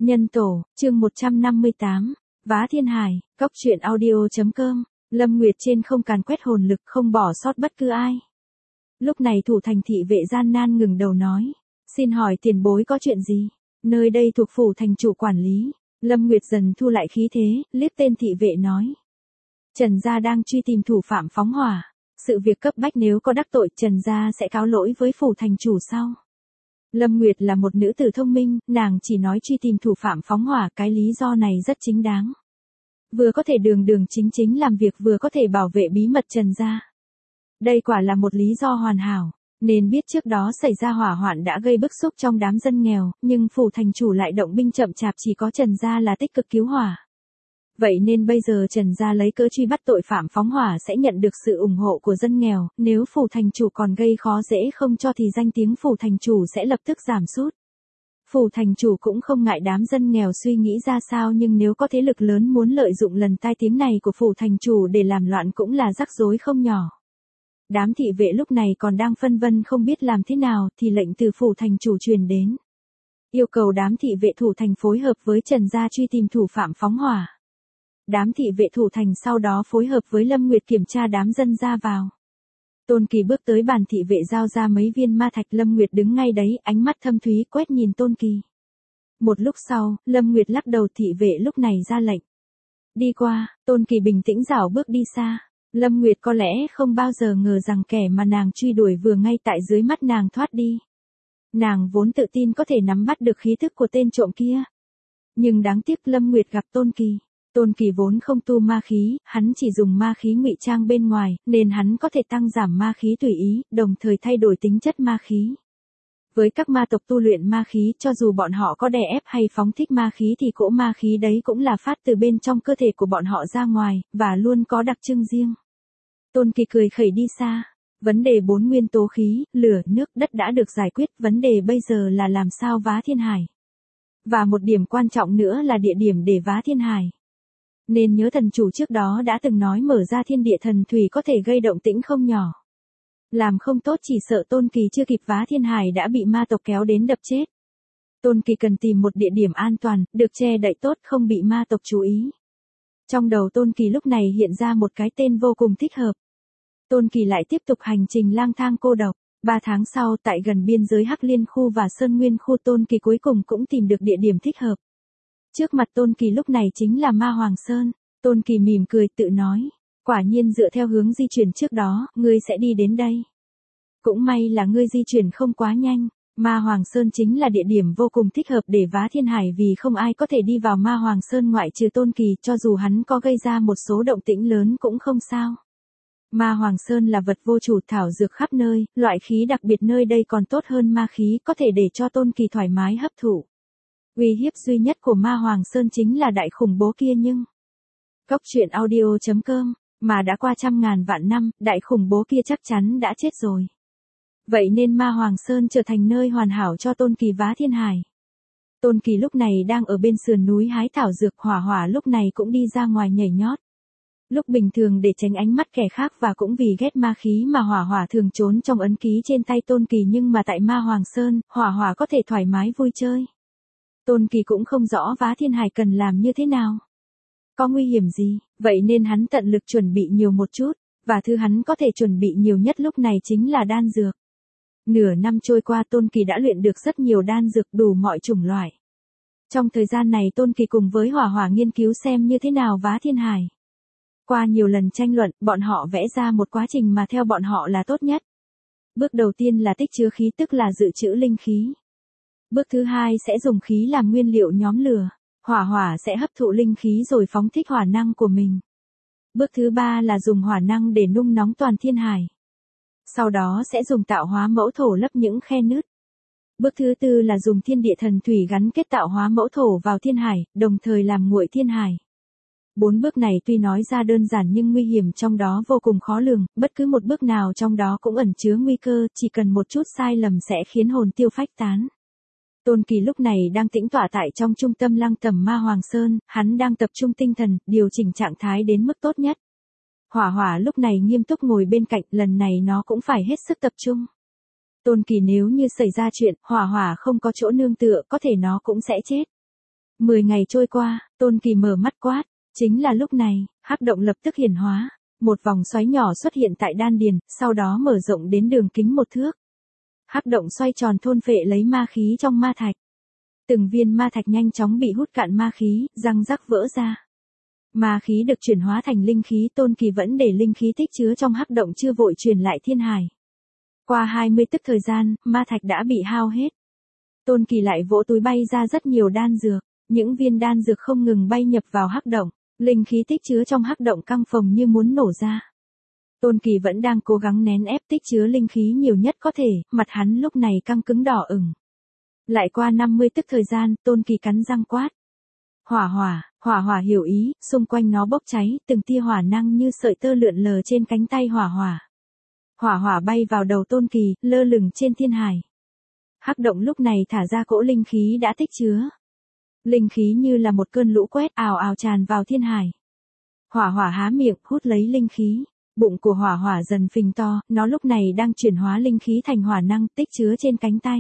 Nhân tổ, chương 158, Vá Thiên Hải, Cóc truyện audio.com, Lâm Nguyệt trên không càn quét hồn lực không bỏ sót bất cứ ai. Lúc này thủ thành thị vệ gian nan ngừng đầu nói, xin hỏi tiền bối có chuyện gì, nơi đây thuộc phủ thành chủ quản lý. Lâm Nguyệt dần thu lại khí thế, liếc tên thị vệ nói. Trần gia đang truy tìm thủ phạm phóng hỏa, sự việc cấp bách nếu có đắc tội Trần gia sẽ cáo lỗi với phủ thành chủ sau. Lâm Nguyệt là một nữ tử thông minh, nàng chỉ nói truy tìm thủ phạm phóng hỏa, cái lý do này rất chính đáng. Vừa có thể đường đường chính chính làm việc vừa có thể bảo vệ bí mật Trần gia. Đây quả là một lý do hoàn hảo, nên biết trước đó xảy ra hỏa hoạn đã gây bức xúc trong đám dân nghèo, nhưng phủ thành chủ lại động binh chậm chạp, chỉ có Trần gia là tích cực cứu hỏa. Vậy nên bây giờ Trần gia lấy cớ truy bắt tội phạm phóng hỏa sẽ nhận được sự ủng hộ của dân nghèo, nếu phủ thành chủ còn gây khó dễ không cho thì danh tiếng phủ thành chủ sẽ lập tức giảm sút. Phủ thành chủ cũng không ngại đám dân nghèo suy nghĩ ra sao, nhưng nếu có thế lực lớn muốn lợi dụng lần tai tiếng này của phủ thành chủ để làm loạn cũng là rắc rối không nhỏ. Đám thị vệ lúc này còn đang phân vân không biết làm thế nào thì lệnh từ phủ thành chủ truyền đến. Yêu cầu đám thị vệ thủ thành phối hợp với Trần gia truy tìm thủ phạm phóng hỏa. Đám thị vệ thủ thành sau đó phối hợp với Lâm Nguyệt kiểm tra đám dân ra vào. Tôn Kỳ bước tới bàn thị vệ giao ra mấy viên ma thạch, Lâm Nguyệt đứng ngay đấy, ánh mắt thâm thúy quét nhìn Tôn Kỳ. Một lúc sau, Lâm Nguyệt lắc đầu, thị vệ lúc này ra lệnh. Đi qua, Tôn Kỳ bình tĩnh rảo bước đi xa. Lâm Nguyệt có lẽ không bao giờ ngờ rằng kẻ mà nàng truy đuổi vừa ngay tại dưới mắt nàng thoát đi. Nàng vốn tự tin có thể nắm bắt được khí thức của tên trộm kia. Nhưng đáng tiếc Lâm Nguyệt gặp Tôn Kỳ. Tôn Kỳ vốn không tu ma khí, hắn chỉ dùng ma khí ngụy trang bên ngoài, nên hắn có thể tăng giảm ma khí tùy ý, đồng thời thay đổi tính chất ma khí. Với các ma tộc tu luyện ma khí, cho dù bọn họ có đè ép hay phóng thích ma khí thì cỗ ma khí đấy cũng là phát từ bên trong cơ thể của bọn họ ra ngoài, và luôn có đặc trưng riêng. Tôn Kỳ cười khẩy đi xa. Vấn đề 4 nguyên tố khí, lửa, nước, đất đã được giải quyết, vấn đề bây giờ là làm sao vá thiên hải. Và một điểm quan trọng nữa là địa điểm để vá thiên hải. Nên nhớ thần chủ trước đó đã từng nói mở ra thiên địa thần thủy có thể gây động tĩnh không nhỏ. Làm không tốt chỉ sợ Tôn Kỳ chưa kịp vá thiên hải đã bị ma tộc kéo đến đập chết. Tôn Kỳ cần tìm một địa điểm an toàn, được che đậy tốt, không bị ma tộc chú ý. Trong đầu Tôn Kỳ lúc này hiện ra một cái tên vô cùng thích hợp. Tôn Kỳ lại tiếp tục hành trình lang thang cô độc. 3 tháng sau, tại gần biên giới Hắc Liên khu và Sơn Nguyên khu, Tôn Kỳ cuối cùng cũng tìm được địa điểm thích hợp. Trước mặt Tôn Kỳ lúc này chính là Ma Hoàng Sơn. Tôn Kỳ mỉm cười tự nói, quả nhiên dựa theo hướng di chuyển trước đó, ngươi sẽ đi đến đây. Cũng may là ngươi di chuyển không quá nhanh. Ma Hoàng Sơn chính là địa điểm vô cùng thích hợp để vá thiên hải, vì không ai có thể đi vào Ma Hoàng Sơn ngoại trừ Tôn Kỳ, cho dù hắn có gây ra một số động tĩnh lớn cũng không sao. Ma Hoàng Sơn là vật vô chủ, thảo dược khắp nơi, loại khí đặc biệt nơi đây còn tốt hơn ma khí, có thể để cho Tôn Kỳ thoải mái hấp thụ. Uy hiếp duy nhất của Ma Hoàng Sơn chính là đại khủng bố kia, nhưng Cóc truyện audio.com, mà đã qua trăm ngàn vạn năm, đại khủng bố kia chắc chắn đã chết rồi. Vậy nên Ma Hoàng Sơn trở thành nơi hoàn hảo cho Tôn Kỳ vá thiên hải. Tôn Kỳ lúc này đang ở bên sườn núi hái thảo dược, Hỏa Hỏa lúc này cũng đi ra ngoài nhảy nhót. Lúc bình thường để tránh ánh mắt kẻ khác và cũng vì ghét ma khí mà Hỏa Hỏa thường trốn trong ấn ký trên tay Tôn Kỳ, nhưng mà tại Ma Hoàng Sơn, Hỏa Hỏa có thể thoải mái vui chơi. Tôn Kỳ cũng không rõ vá thiên hải cần làm như thế nào, có nguy hiểm gì, vậy nên hắn tận lực chuẩn bị nhiều một chút, và thứ hắn có thể chuẩn bị nhiều nhất lúc này chính là đan dược. Nửa năm trôi qua, Tôn Kỳ đã luyện được rất nhiều đan dược đủ mọi chủng loại. Trong thời gian này Tôn Kỳ cùng với Hỏa Hỏa nghiên cứu xem như thế nào vá thiên hải. Qua nhiều lần tranh luận, bọn họ vẽ ra một quá trình mà theo bọn họ là tốt nhất. Bước đầu tiên là tích chứa khí, tức là dự trữ linh khí. Bước thứ hai sẽ dùng khí làm nguyên liệu nhóm lửa. Hỏa Hỏa sẽ hấp thụ linh khí rồi phóng thích hỏa năng của mình. Bước thứ ba là dùng hỏa năng để nung nóng toàn thiên hải. Sau đó sẽ dùng tạo hóa mẫu thổ lấp những khe nứt. Bước thứ tư là dùng thiên địa thần thủy gắn kết tạo hóa mẫu thổ vào thiên hải, đồng thời làm nguội thiên hải. 4 bước này tuy nói ra đơn giản nhưng nguy hiểm trong đó vô cùng khó lường, bất cứ một bước nào trong đó cũng ẩn chứa nguy cơ, chỉ cần một chút sai lầm sẽ khiến hồn tiêu phách tán. Tôn Kỳ lúc này đang tĩnh tọa tại trong trung tâm Lăng Tẩm Ma Hoàng Sơn, hắn đang tập trung tinh thần, điều chỉnh trạng thái đến mức tốt nhất. Hỏa Hỏa lúc này nghiêm túc ngồi bên cạnh, lần này nó cũng phải hết sức tập trung. Tôn Kỳ nếu như xảy ra chuyện, Hỏa Hỏa không có chỗ nương tựa, có thể nó cũng sẽ chết. 10 ngày trôi qua, Tôn Kỳ mở mắt quát. Chính là lúc này, hắc động lập tức hiển hóa. Một vòng xoáy nhỏ xuất hiện tại đan điền, sau đó mở rộng đến đường kính 1 thước. Hắc động xoay tròn thôn phệ lấy ma khí trong ma thạch. Từng viên ma thạch nhanh chóng bị hút cạn ma khí, răng rắc vỡ ra. Ma khí được chuyển hóa thành linh khí, Tôn Kỳ vẫn để linh khí tích chứa trong hắc động chưa vội truyền lại thiên hải. Qua 20 tức thời gian, ma thạch đã bị hao hết. Tôn Kỳ lại vỗ túi bay ra rất nhiều đan dược, những viên đan dược không ngừng bay nhập vào hắc động, linh khí tích chứa trong hắc động căng phồng như muốn nổ ra. Tôn Kỳ vẫn đang cố gắng nén ép tích chứa linh khí nhiều nhất có thể, mặt hắn lúc này căng cứng đỏ ửng. Lại qua 50 tức thời gian, Tôn Kỳ cắn răng quát. Hỏa hỏa hiểu ý, xung quanh nó bốc cháy, từng tia hỏa năng như sợi tơ lượn lờ trên cánh tay hỏa hỏa. Hỏa hỏa bay vào đầu Tôn Kỳ, lơ lửng trên thiên hải. Hắc động lúc này thả ra cỗ linh khí đã tích chứa. Linh khí như là một cơn lũ quét ào ào tràn vào thiên hải. Hỏa hỏa há miệng, hút lấy linh khí. Bụng của hỏa hỏa dần phình to, nó lúc này đang chuyển hóa linh khí thành hỏa năng tích chứa trên cánh tay.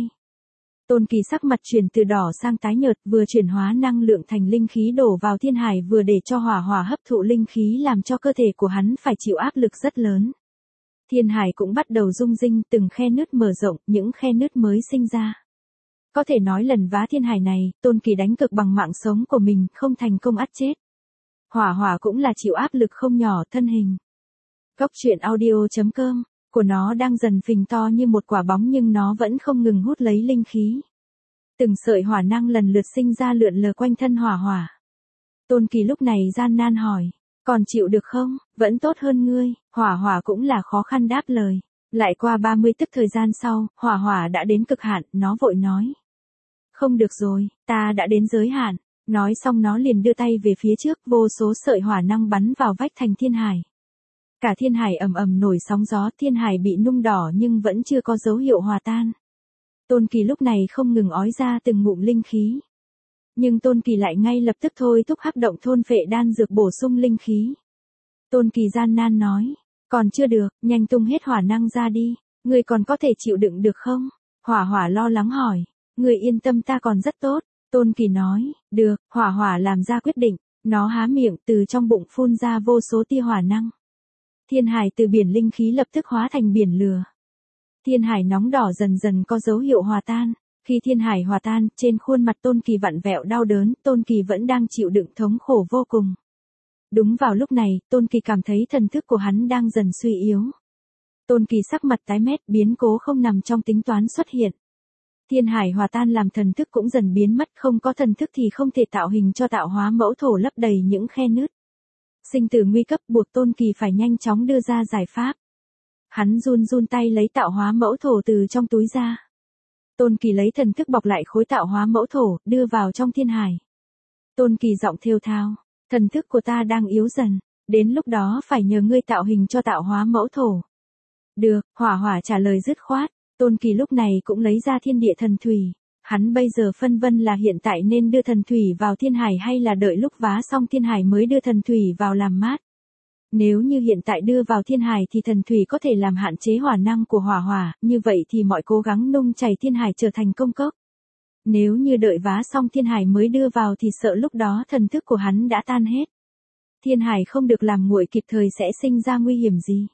Tôn Kỳ sắc mặt chuyển từ đỏ sang tái nhợt, vừa chuyển hóa năng lượng thành linh khí đổ vào thiên hải vừa để cho hỏa hỏa hấp thụ linh khí làm cho cơ thể của hắn phải chịu áp lực rất lớn. Thiên hải cũng bắt đầu rung rinh, từng khe nứt mở rộng, những khe nứt mới sinh ra. Có thể nói lần vá thiên hải này, Tôn Kỳ đánh cực bằng mạng sống của mình, không thành công ắt chết. Hỏa hỏa cũng là chịu áp lực không nhỏ thân hình. Cốc truyện audio.com của nó đang dần phình to như một quả bóng nhưng nó vẫn không ngừng hút lấy linh khí. Từng sợi hỏa năng lần lượt sinh ra lượn lờ quanh thân hỏa hỏa. Tôn Kỳ lúc này gian nan hỏi, còn chịu được không? Vẫn tốt hơn ngươi. Hỏa hỏa cũng là khó khăn đáp lời. Lại qua 30 tức thời gian sau, hỏa hỏa đã đến cực hạn, nó vội nói. Không được rồi, ta đã đến giới hạn. Nói xong nó liền đưa tay về phía trước, vô số sợi hỏa năng bắn vào vách thành thiên hải. Cả thiên hải ầm ầm nổi sóng gió, thiên hải bị nung đỏ nhưng vẫn chưa có dấu hiệu hòa tan. Tôn Kỳ lúc này không ngừng ói ra từng ngụm linh khí. Nhưng Tôn Kỳ lại ngay lập tức thôi thúc hắc động thôn phệ đan dược bổ sung linh khí. Tôn Kỳ gian nan nói, còn chưa được, nhanh tung hết hỏa năng ra đi, ngươi còn có thể chịu đựng được không? Hỏa hỏa lo lắng hỏi, ngươi yên tâm ta còn rất tốt. Tôn Kỳ nói, được, hỏa hỏa làm ra quyết định, nó há miệng từ trong bụng phun ra vô số tia hỏa năng. Thiên hải từ biển linh khí lập tức hóa thành biển lửa. Thiên hải nóng đỏ dần dần có dấu hiệu hòa tan. Khi thiên hải hòa tan, trên khuôn mặt Tôn Kỳ vặn vẹo đau đớn, Tôn Kỳ vẫn đang chịu đựng thống khổ vô cùng. Đúng vào lúc này, Tôn Kỳ cảm thấy thần thức của hắn đang dần suy yếu. Tôn Kỳ sắc mặt tái mét, biến cố không nằm trong tính toán xuất hiện. Thiên hải hòa tan làm thần thức cũng dần biến mất, không có thần thức thì không thể tạo hình cho tạo hóa mẫu thổ lấp đầy những khe nứt. Sinh tử nguy cấp buộc Tôn Kỳ phải nhanh chóng đưa ra giải pháp. Hắn run tay lấy tạo hóa mẫu thổ từ trong túi ra. Tôn Kỳ lấy thần thức bọc lại khối tạo hóa mẫu thổ, đưa vào trong thiên hải. Tôn Kỳ giọng thều thào, thần thức của ta đang yếu dần, đến lúc đó phải nhờ ngươi tạo hình cho tạo hóa mẫu thổ. Được, hỏa hỏa trả lời dứt khoát. Tôn Kỳ lúc này cũng lấy ra thiên địa thần thủy. Hắn bây giờ phân vân là hiện tại nên đưa thần thủy vào thiên hải hay là đợi lúc vá xong thiên hải mới đưa thần thủy vào làm mát. Nếu như hiện tại đưa vào thiên hải thì thần thủy có thể làm hạn chế hỏa năng của hỏa hỏa, như vậy thì mọi cố gắng nung chảy thiên hải trở thành công cốc. Nếu như đợi vá xong thiên hải mới đưa vào thì sợ lúc đó thần thức của hắn đã tan hết. Thiên hải không được làm nguội kịp thời sẽ sinh ra nguy hiểm gì.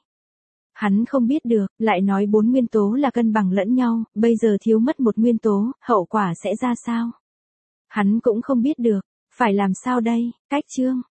Hắn không biết được, lại nói 4 nguyên tố là cân bằng lẫn nhau, bây giờ thiếu mất một nguyên tố, hậu quả sẽ ra sao? Hắn cũng không biết được, phải làm sao đây? Cách chương